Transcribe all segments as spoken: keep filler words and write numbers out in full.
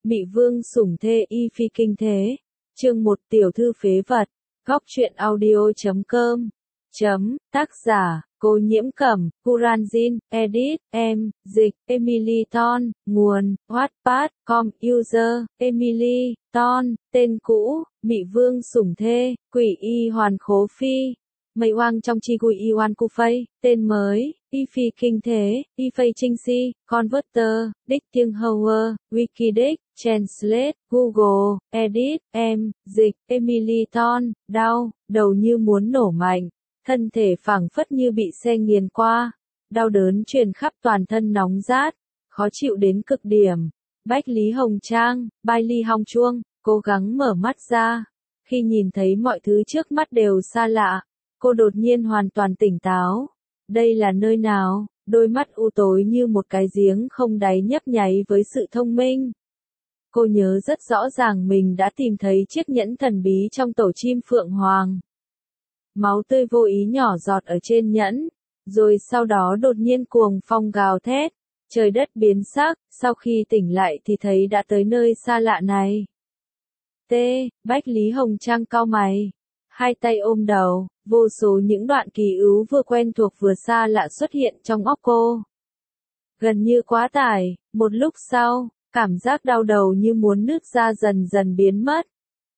Mị vương sủng thê y phi kinh thế. Chương một tiểu thư phế vật. Góc truyện audio chấm com. Chấm, tác giả, Cô Nhiễm Cẩm, Kuranjin, edit, em, dịch, Emily Ton, nguồn, Wattpad, com, user, Emily, Ton, tên cũ, Mị vương sủng thê, quỷ y hoàn khố phi. Mây oang trong chi gùi y oan cu phây, tên mới, y phi kinh thế, y phây trinh si, converter, đích tiếng hower, wikidic, translate, google, edit, em, dịch, Emily Ton, đau, đầu như muốn nổ mạnh, thân thể phảng phất như bị xe nghiền qua, đau đớn truyền khắp toàn thân nóng rát, khó chịu đến cực điểm. Bách Lý Hồng Trang, bai ly hong chuông, cố gắng mở mắt ra, khi nhìn thấy mọi thứ trước mắt đều xa lạ. Cô đột nhiên hoàn toàn tỉnh táo. Đây là nơi nào? Đôi mắt u tối như một cái giếng không đáy nhấp nháy với sự thông minh. Cô nhớ rất rõ ràng mình đã tìm thấy chiếc nhẫn thần bí trong tổ chim phượng hoàng. Máu tươi vô ý nhỏ giọt ở trên nhẫn, rồi sau đó đột nhiên cuồng phong gào thét, trời đất biến sắc, sau khi tỉnh lại thì thấy đã tới nơi xa lạ này. T. Bách Lý Hồng Trang cau mày, hai tay ôm đầu. Vô số những đoạn kỳ ứ vừa quen thuộc vừa xa lạ xuất hiện trong óc cô. Gần như quá tải, một lúc sau, cảm giác đau đầu như muốn nứt ra dần dần biến mất.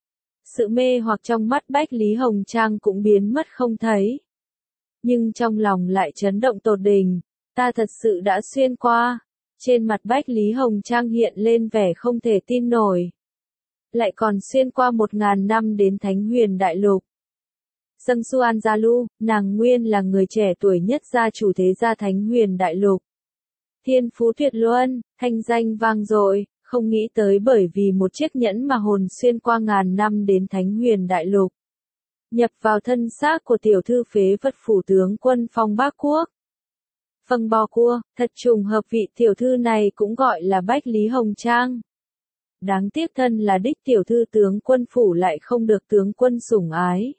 Sự mê hoặc trong mắt Bách Lý Hồng Trang cũng biến mất không thấy. Nhưng trong lòng lại chấn động tột đỉnh, ta thật sự đã xuyên qua. Trên mặt Bách Lý Hồng Trang hiện lên vẻ không thể tin nổi. Lại còn xuyên qua một ngàn năm đến Thánh Huyền Đại Lục. Dâng Xuan Gia-lu, nàng nguyên là người trẻ tuổi nhất gia chủ thế gia Thánh Huyền Đại Lục. Thiên phú tuyệt luân, thanh danh vang dội, không nghĩ tới bởi vì một chiếc nhẫn mà hồn xuyên qua ngàn năm đến Thánh Huyền Đại Lục. Nhập vào thân xác của tiểu thư phế vật phủ tướng quân Phong Bác Quốc. Phâng bò cua, thật trùng hợp vị tiểu thư này cũng gọi là Bách Lý Hồng Trang. Đáng tiếc thân là đích tiểu thư tướng quân phủ lại không được tướng quân sủng ái.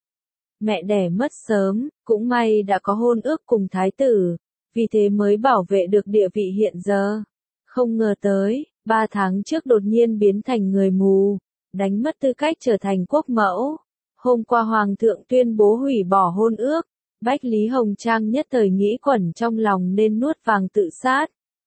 Mẹ đẻ mất sớm, cũng may đã có hôn ước cùng thái tử, vì thế mới bảo vệ được địa vị hiện giờ. Không ngờ tới, ba tháng trước đột nhiên biến thành người mù, đánh mất tư cách trở thành quốc mẫu. Hôm qua Hoàng thượng tuyên bố hủy bỏ hôn ước, Bách Lý Hồng Trang nhất thời nghĩ quẩn trong lòng nên nuốt vàng tự sát.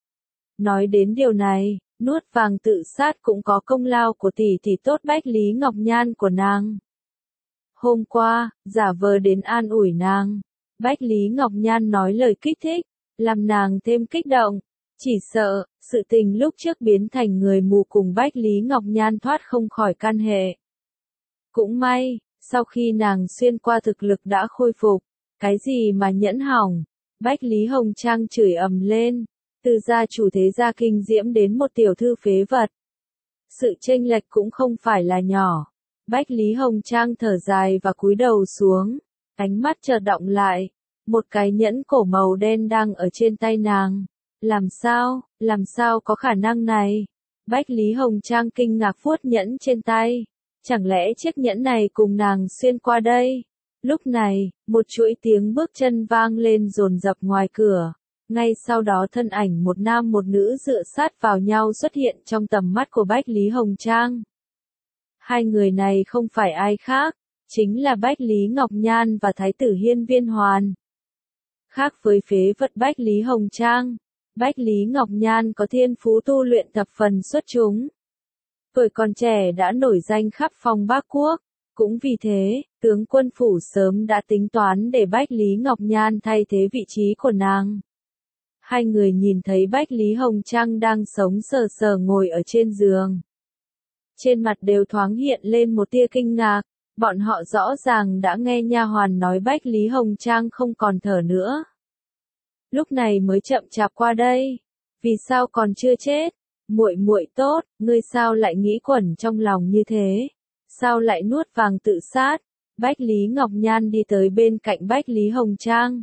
Nói đến điều này, nuốt vàng tự sát cũng có công lao của tỷ tỷ tốt Bách Lý Ngọc Nhan của nàng. Hôm qua, giả vờ đến an ủi nàng, Bách Lý Ngọc Nhan nói lời kích thích, làm nàng thêm kích động, chỉ sợ, sự tình lúc trước biến thành người mù cùng Bách Lý Ngọc Nhan thoát không khỏi can hệ. Cũng may, sau khi nàng xuyên qua thực lực đã khôi phục, cái gì mà nhẫn hỏng, Bách Lý Hồng Trang chửi ầm lên, từ gia chủ thế gia kinh diễm đến một tiểu thư phế vật. Sự chênh lệch cũng không phải là nhỏ. Bách Lý Hồng Trang thở dài và cúi đầu xuống, ánh mắt chợt động lại, một cái nhẫn cổ màu đen đang ở trên tay nàng. Làm sao, làm sao có khả năng này? Bách Lý Hồng Trang kinh ngạc vuốt nhẫn trên tay, chẳng lẽ chiếc nhẫn này cùng nàng xuyên qua đây? Lúc này, một chuỗi tiếng bước chân vang lên dồn dập ngoài cửa, ngay sau đó thân ảnh một nam một nữ dựa sát vào nhau xuất hiện trong tầm mắt của Bách Lý Hồng Trang. Hai người này không phải ai khác, chính là Bách Lý Ngọc Nhan và Thái tử Hiên Viên Hoàn. Khác với phế vật Bách Lý Hồng Trang, Bách Lý Ngọc Nhan có thiên phú tu luyện thập phần xuất chúng. Tuổi còn trẻ đã nổi danh khắp Phong Bác Quốc, cũng vì thế, tướng quân phủ sớm đã tính toán để Bách Lý Ngọc Nhan thay thế vị trí của nàng. Hai người nhìn thấy Bách Lý Hồng Trang đang sống sờ sờ ngồi ở trên giường. Trên mặt đều thoáng hiện lên một tia kinh ngạc, bọn họ rõ ràng đã nghe nha hoàn nói Bách Lý Hồng Trang không còn thở nữa. Lúc này mới chậm chạp qua đây, vì sao còn chưa chết? Muội muội tốt, ngươi sao lại nghĩ quẩn trong lòng như thế? Sao lại nuốt vàng tự sát? Bách Lý Ngọc Nhan đi tới bên cạnh Bách Lý Hồng Trang.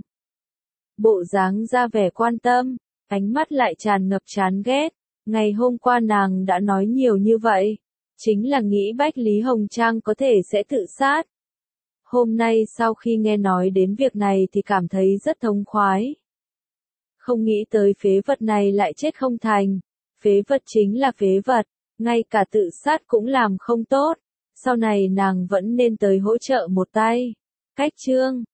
Bộ dáng ra vẻ quan tâm, ánh mắt lại tràn ngập chán ghét. Ngày hôm qua nàng đã nói nhiều như vậy, chính là nghĩ Bách Lý Hồng Trang có thể sẽ tự sát. Hôm nay sau khi nghe nói đến việc này thì cảm thấy rất thống khoái. Không nghĩ tới phế vật này lại chết không thành. Phế vật chính là phế vật, ngay cả tự sát cũng làm không tốt. Sau này nàng vẫn nên tới hỗ trợ một tay. Cách chương